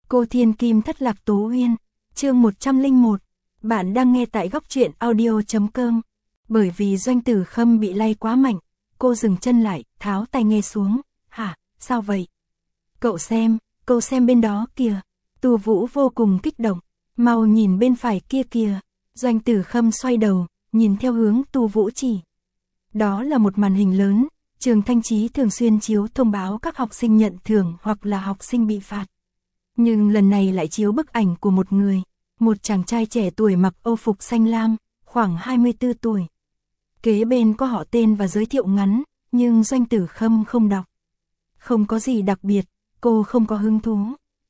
Cô Thiên Kim thất lạc Tố Uyên, chương 101. Bạn đang nghe tại góc truyện audio.com. Bởi vì Doanh Tử Khâm bị lay quá mạnh, cô dừng chân lại, tháo tai nghe xuống. Hả, sao vậy? Cậu xem bên đó kìa. Tu Vũ vô cùng kích động. Mau nhìn bên phải kia kìa. Doanh Tử Khâm xoay đầu, nhìn theo hướng Tu Vũ chỉ. Đó là một màn hình lớn, trường Thanh Chí thường xuyên chiếu thông báo các học sinh nhận thưởng hoặc là học sinh bị phạt. Nhưng lần này lại chiếu bức ảnh của một người, một chàng trai trẻ tuổi mặc âu phục xanh lam, khoảng 24 tuổi. Kế bên có họ tên và giới thiệu ngắn, nhưng Doanh Tử Khâm không đọc. Không có gì đặc biệt, cô không có hứng thú.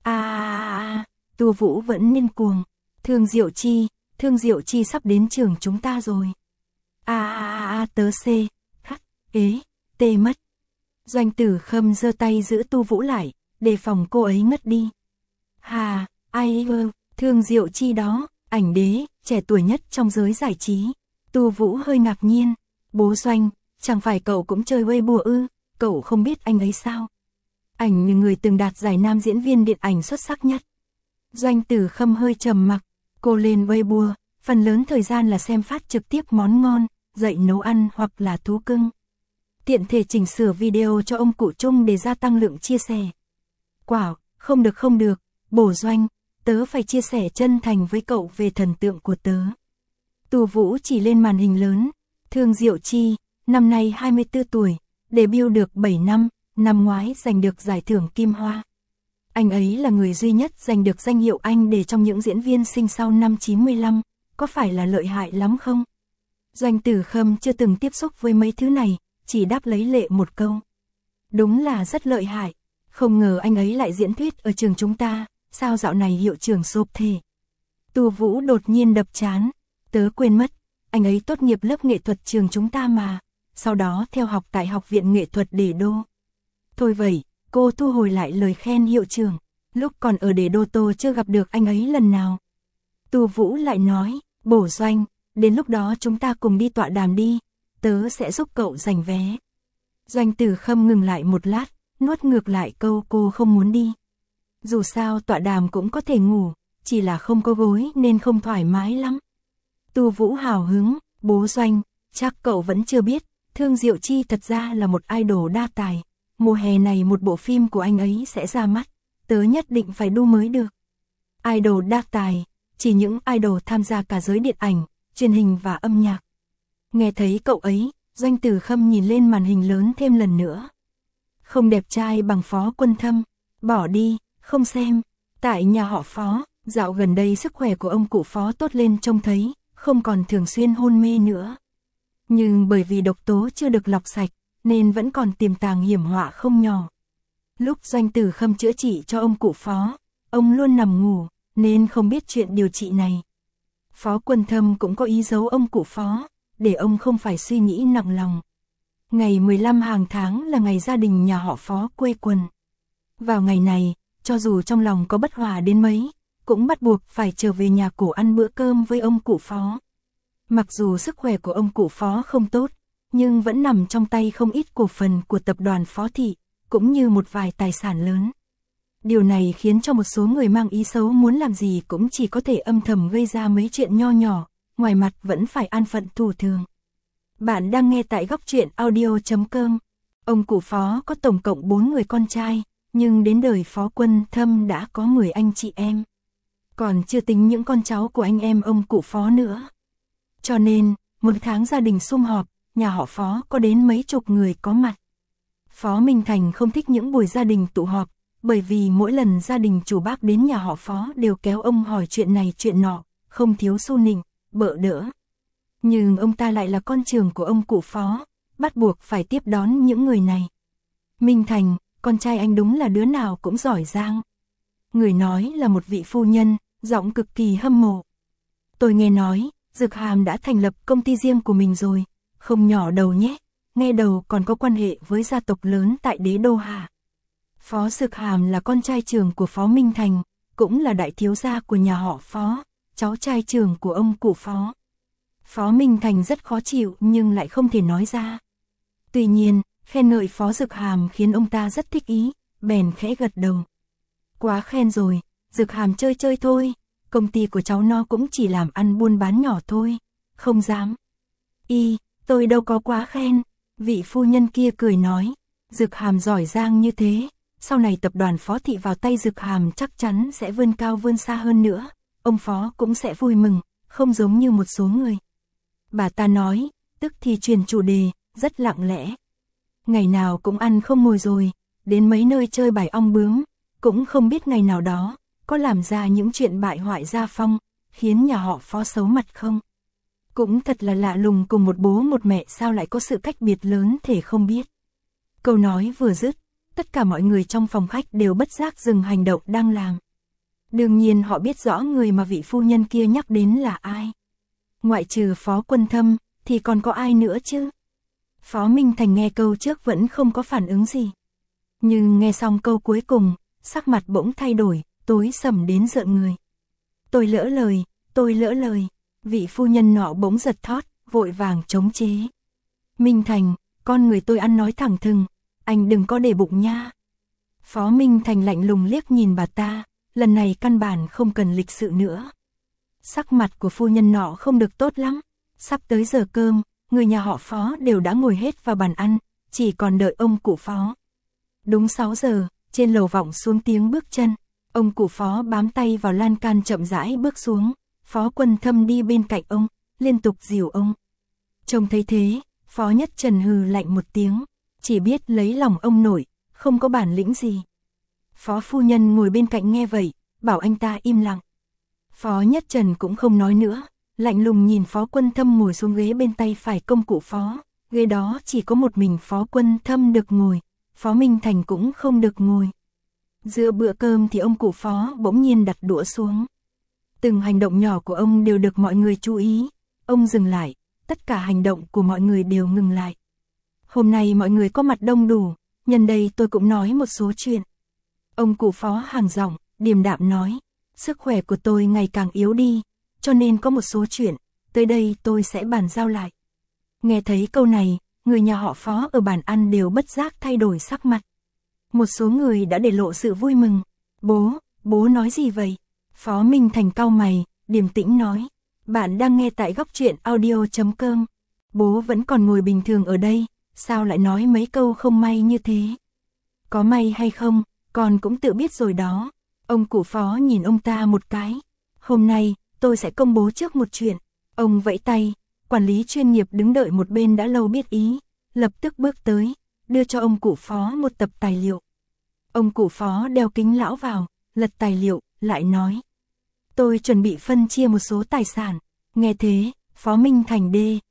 Tu Vũ vẫn điên cuồng. Thương Diệu Chi sắp đến trường chúng ta rồi. Tớ C, khắc, ế, tê mất. Doanh Tử Khâm giơ tay giữ Tu Vũ lại, đề phòng cô ấy ngất đi. Thương Diệu Chi đó, ảnh đế, trẻ tuổi nhất trong giới giải trí. Tu Vũ hơi ngạc nhiên. Bố Doanh, chẳng phải cậu cũng chơi Weibo ư, cậu không biết anh ấy sao? Ảnh như người từng đạt giải nam diễn viên điện ảnh xuất sắc nhất. Doanh Tử Khâm hơi trầm mặc, cô lên Weibo, phần lớn thời gian là xem phát trực tiếp món ngon, dạy nấu ăn hoặc là thú cưng. Tiện thể chỉnh sửa video cho ông cụ Trung để gia tăng lượng chia sẻ. Quả, không được, bổ Doanh, tớ phải chia sẻ chân thành với cậu về thần tượng của tớ. Tu Vũ chỉ lên màn hình lớn. Thương Diệu Chi, năm nay 24 tuổi, debut được 7 năm, năm ngoái giành được giải thưởng Kim Hoa. Anh ấy là người duy nhất giành được danh hiệu Anh để trong những diễn viên sinh sau năm 95, có phải là lợi hại lắm không? Doanh Tử Khâm chưa từng tiếp xúc với mấy thứ này, chỉ đáp lấy lệ một câu. Đúng là rất lợi hại, không ngờ anh ấy lại diễn thuyết ở trường chúng ta, sao dạo này hiệu trưởng sộp thế? Tu Vũ đột nhiên đập trán, tớ quên mất, anh ấy tốt nghiệp lớp nghệ thuật trường chúng ta mà, sau đó theo học tại Học viện Nghệ thuật Đế Đô. Thôi vậy, cô thu hồi lại lời khen hiệu trưởng, lúc còn ở Đế Đô tôi chưa gặp được anh ấy lần nào. Tu Vũ lại nói, bổ Doanh, đến lúc đó chúng ta cùng đi tọa đàm đi, tớ sẽ giúp cậu giành vé. Doanh Tử Khâm ngừng lại một lát, nuốt ngược lại câu cô không muốn đi. Dù sao tọa đàm cũng có thể ngủ, chỉ là không có gối nên không thoải mái lắm. Tu Vũ hào hứng, bố Doanh, chắc cậu vẫn chưa biết, Thương Diệu Chi thật ra là một idol đa tài. Mùa hè này một bộ phim của anh ấy sẽ ra mắt, tớ nhất định phải đu mới được. Idol đa tài, chỉ những idol tham gia cả giới điện ảnh, truyền hình và âm nhạc. Nghe thấy cậu ấy, Doanh Tử Khâm nhìn lên màn hình lớn thêm lần nữa. Không đẹp trai bằng Phó Quân Thâm, bỏ đi, không xem. Tại nhà họ Phó, dạo gần đây sức khỏe của ông cụ Phó tốt lên trông thấy, không còn thường xuyên hôn mê nữa. Nhưng bởi vì độc tố chưa được lọc sạch, nên vẫn còn tiềm tàng hiểm họa không nhỏ. Lúc Doanh Tử Khâm chữa trị cho ông cụ Phó, ông luôn nằm ngủ, nên không biết chuyện điều trị này. Phó Quân Thâm cũng có ý giấu ông cụ Phó, để ông không phải suy nghĩ nặng lòng. Ngày 15 hàng tháng là ngày gia đình nhà họ Phó quây quần. Vào ngày này, cho dù trong lòng có bất hòa đến mấy, cũng bắt buộc phải trở về nhà cổ ăn bữa cơm với ông cụ Phó. Mặc dù sức khỏe của ông cụ Phó không tốt, nhưng vẫn nằm trong tay không ít cổ phần của tập đoàn Phó Thị, cũng như một vài tài sản lớn. Điều này khiến cho một số người mang ý xấu muốn làm gì cũng chỉ có thể âm thầm gây ra mấy chuyện nho nhỏ, ngoài mặt vẫn phải an phận thủ thường. Bạn đang nghe tại góc truyện audio.com. Ông cụ Phó có tổng cộng 4 người con trai, nhưng đến đời Phó Quân Thâm đã có 10 anh chị em. Còn chưa tính những con cháu của anh em ông cụ Phó nữa. Cho nên, một tháng gia đình sum họp, nhà họ Phó có đến mấy chục người có mặt. Phó Minh Thành không thích những buổi gia đình tụ họp, bởi vì mỗi lần gia đình chủ bác đến nhà họ Phó đều kéo ông hỏi chuyện này chuyện nọ, không thiếu xu nịnh, bợ đỡ. Nhưng ông ta lại là con trưởng của ông cụ Phó, bắt buộc phải tiếp đón những người này. Minh Thành, con trai anh đúng là đứa nào cũng giỏi giang. Người nói là một vị phu nhân, giọng cực kỳ hâm mộ. Tôi nghe nói, Dực Hàm đã thành lập công ty riêng của mình rồi, không nhỏ đầu nhé, nghe đầu còn có quan hệ với gia tộc lớn tại Đế Đô hả? Phó Dực Hàm là con trai trưởng của Phó Minh Thành, cũng là đại thiếu gia của nhà họ Phó, cháu trai trưởng của ông cụ Phó. Phó Minh Thành rất khó chịu nhưng lại không thể nói ra. Tuy nhiên, khen ngợi Phó Dực Hàm khiến ông ta rất thích ý, bèn khẽ gật đầu. Quá khen rồi, Dực Hàm chơi chơi thôi, công ty của cháu nó cũng chỉ làm ăn buôn bán nhỏ thôi, không dám. Tôi đâu có quá khen, vị phu nhân kia cười nói, Dực Hàm giỏi giang như thế, sau này tập đoàn Phó Thị vào tay Dực Hàm chắc chắn sẽ vươn cao vươn xa hơn nữa, ông Phó cũng sẽ vui mừng, không giống như một số người. Bà ta nói, tức thì chuyển chủ đề, rất lặng lẽ. Ngày nào cũng ăn không ngồi rồi, đến mấy nơi chơi bài ong bướm, cũng không biết ngày nào đó, có làm ra những chuyện bại hoại gia phong, khiến nhà họ Phó xấu mặt không? Cũng thật là lạ lùng, cùng một bố một mẹ sao lại có sự cách biệt lớn thể không biết. Câu nói vừa dứt, tất cả mọi người trong phòng khách đều bất giác dừng hành động đang làm. Đương nhiên họ biết rõ người mà vị phu nhân kia nhắc đến là ai. Ngoại trừ Phó Quân Thâm, thì còn có ai nữa chứ? Phó Minh Thành nghe câu trước vẫn không có phản ứng gì. Nhưng nghe xong câu cuối cùng, sắc mặt bỗng thay đổi, tối sầm đến rợn người. Tôi lỡ lời, vị phu nhân nọ bỗng giật thót, vội vàng chống chế. Minh Thành, con người tôi ăn nói thẳng thừng, anh đừng có để bụng nha. Phó Minh Thành lạnh lùng liếc nhìn bà ta, lần này căn bản không cần lịch sự nữa. Sắc mặt của phu nhân nọ không được tốt lắm, sắp tới giờ cơm, người nhà họ Phó đều đã ngồi hết vào bàn ăn, chỉ còn đợi ông cụ Phó. Đúng 6 giờ, trên lầu vọng xuống tiếng bước chân, ông cụ Phó bám tay vào lan can chậm rãi bước xuống, Phó Quân Thâm đi bên cạnh ông, liên tục dìu ông. Trông thấy thế, Phó Nhất Trần hừ lạnh một tiếng, chỉ biết lấy lòng ông nội, không có bản lĩnh gì. Phó phu nhân ngồi bên cạnh nghe vậy, bảo anh ta im lặng. Phó Nhất Trần cũng không nói nữa, lạnh lùng nhìn Phó Quân Thâm ngồi xuống ghế bên tay phải công cụ Phó, ghế đó chỉ có một mình Phó Quân Thâm được ngồi, Phó Minh Thành cũng không được ngồi. Giữa bữa cơm thì ông cụ Phó bỗng nhiên đặt đũa xuống. Từng hành động nhỏ của ông đều được mọi người chú ý, ông dừng lại, tất cả hành động của mọi người đều ngừng lại. Hôm nay mọi người có mặt đông đủ, nhân đây tôi cũng nói một số chuyện. Ông cụ Phó hàng giọng, điềm đạm nói, sức khỏe của tôi ngày càng yếu đi, cho nên có một số chuyện, tới đây tôi sẽ bàn giao lại. Nghe thấy câu này, người nhà họ Phó ở bàn ăn đều bất giác thay đổi sắc mặt. Một số người đã để lộ sự vui mừng. Bố nói gì vậy? Phó Minh Thành cau mày, điềm tĩnh nói, bạn đang nghe tại Góc Truyện Audio.com. Bố vẫn còn ngồi bình thường ở đây, sao lại nói mấy câu không may như thế? Có may hay không, con cũng tự biết rồi đó. Ông cụ Phó nhìn ông ta một cái. Hôm nay, tôi sẽ công bố trước một chuyện. Ông vẫy tay, quản lý chuyên nghiệp đứng đợi một bên đã lâu biết ý, lập tức bước tới, đưa cho ông cụ Phó một tập tài liệu. Ông cụ Phó đeo kính lão vào, lật tài liệu, lại nói. Tôi chuẩn bị phân chia một số tài sản. Nghe thế, Phó Minh Thành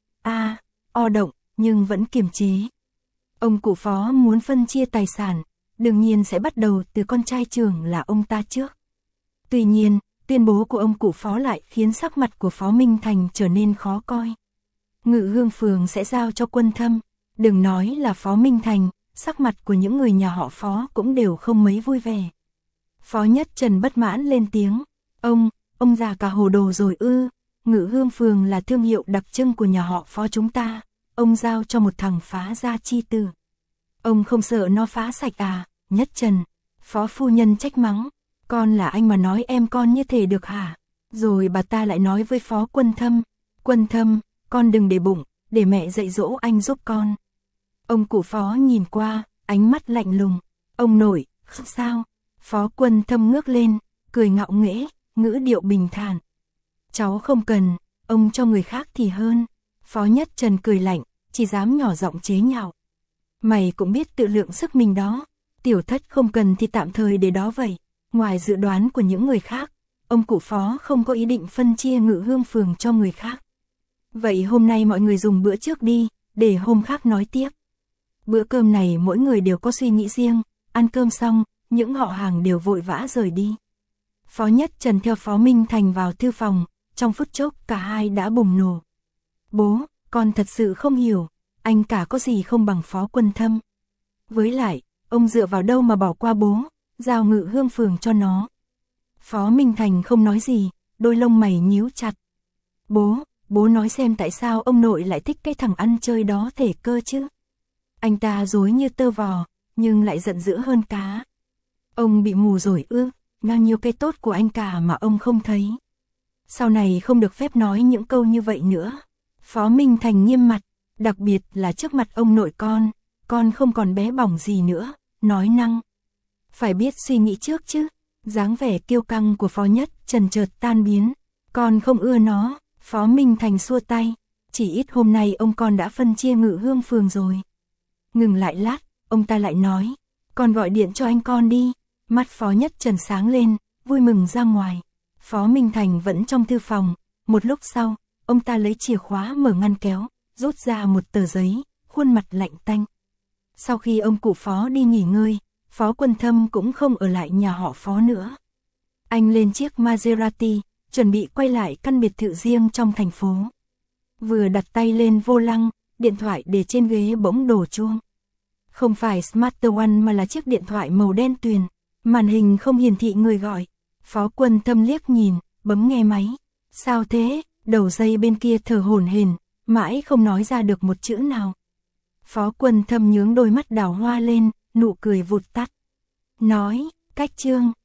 o động, nhưng vẫn kiềm chế. Ông cụ Phó muốn phân chia tài sản, đương nhiên sẽ bắt đầu từ con trai trưởng là ông ta trước. Tuy nhiên, tuyên bố của ông cụ Phó lại khiến sắc mặt của Phó Minh Thành trở nên khó coi. Ngự Hương Phường sẽ giao cho Quân Thâm, đừng nói là Phó Minh Thành, sắc mặt của những người nhà họ Phó cũng đều không mấy vui vẻ. Phó Nhất Trần bất mãn lên tiếng, ông già cả hồ đồ rồi ư? Ngự Hương Phường là thương hiệu đặc trưng của nhà họ Phó chúng ta, ông giao cho một thằng phá gia chi tử. Ông không sợ nó phá sạch à? Nhất Trần, Phó phu nhân trách mắng, con là anh mà nói em con như thế được hả? Rồi bà ta lại nói với Phó Quân Thâm, con đừng để bụng, để mẹ dạy dỗ anh giúp con. Ông cụ Phó nhìn qua, ánh mắt lạnh lùng, ông nội, sao? Phó Quân Thâm ngước lên, cười ngạo nghễ, ngữ điệu bình thản. Cháu không cần, ông cho người khác thì hơn. Phó Nhất Trần cười lạnh, chỉ dám nhỏ giọng chế nhạo. Mày cũng biết tự lượng sức mình đó, tiểu thất không cần thì tạm thời để đó vậy. Ngoài dự đoán của những người khác, ông cụ Phó không có ý định phân chia Ngự Hương Phường cho người khác. Vậy hôm nay mọi người dùng bữa trước đi, để hôm khác nói tiếp. Bữa cơm này mỗi người đều có suy nghĩ riêng, ăn cơm xong, những họ hàng đều vội vã rời đi. Phó Nhất Trần theo Phó Minh Thành vào thư phòng, trong phút chốc cả hai đã bùng nổ. Bố, con thật sự không hiểu, anh cả có gì không bằng Phó Quân Thâm. Với lại, ông dựa vào đâu mà bỏ qua bố, giao Ngự Hương Phường cho nó. Phó Minh Thành không nói gì, đôi lông mày nhíu chặt. Bố nói xem tại sao ông nội lại thích cái thằng ăn chơi đó thể cơ chứ. Anh ta dối như tơ vò, nhưng lại giận dữ hơn cá. Ông bị mù rồi ư? bao nhiêu cái tốt của anh cả mà ông không thấy. Sau này không được phép nói những câu như vậy nữa. Phó Minh Thành nghiêm mặt, đặc biệt là trước mặt ông nội con không còn bé bỏng gì nữa, nói năng. Phải biết suy nghĩ trước chứ, dáng vẻ kiêu căng của Phó Nhất Trần chợt tan biến, con không ưa nó. Phó Minh Thành xua tay, chỉ ít hôm nay ông con đã phân chia Ngự Hương phường rồi. Ngừng lại lát, ông ta lại nói, con gọi điện cho anh con đi. Mắt Phó Nhất Trần sáng lên, vui mừng ra ngoài. Phó Minh Thành vẫn trong thư phòng, một lúc sau, ông ta lấy chìa khóa mở ngăn kéo, rút ra một tờ giấy, khuôn mặt lạnh tanh. Sau khi ông cụ Phó đi nghỉ ngơi, Phó Quân Thâm cũng không ở lại nhà họ Phó nữa. Anh lên chiếc Maserati, chuẩn bị quay lại căn biệt thự riêng trong thành phố. Vừa đặt tay lên vô lăng, điện thoại để trên ghế bỗng đổ chuông. Không phải Smart One mà là chiếc điện thoại màu đen tuyền, màn hình không hiển thị người gọi. Phó Quân Thâm liếc nhìn, bấm nghe máy. Sao thế? Đầu dây bên kia thở hổn hển, mãi không nói ra được một chữ nào. Phó Quân Thâm nhướng đôi mắt đào hoa lên, nụ cười vụt tắt. Nói, Cách Trương,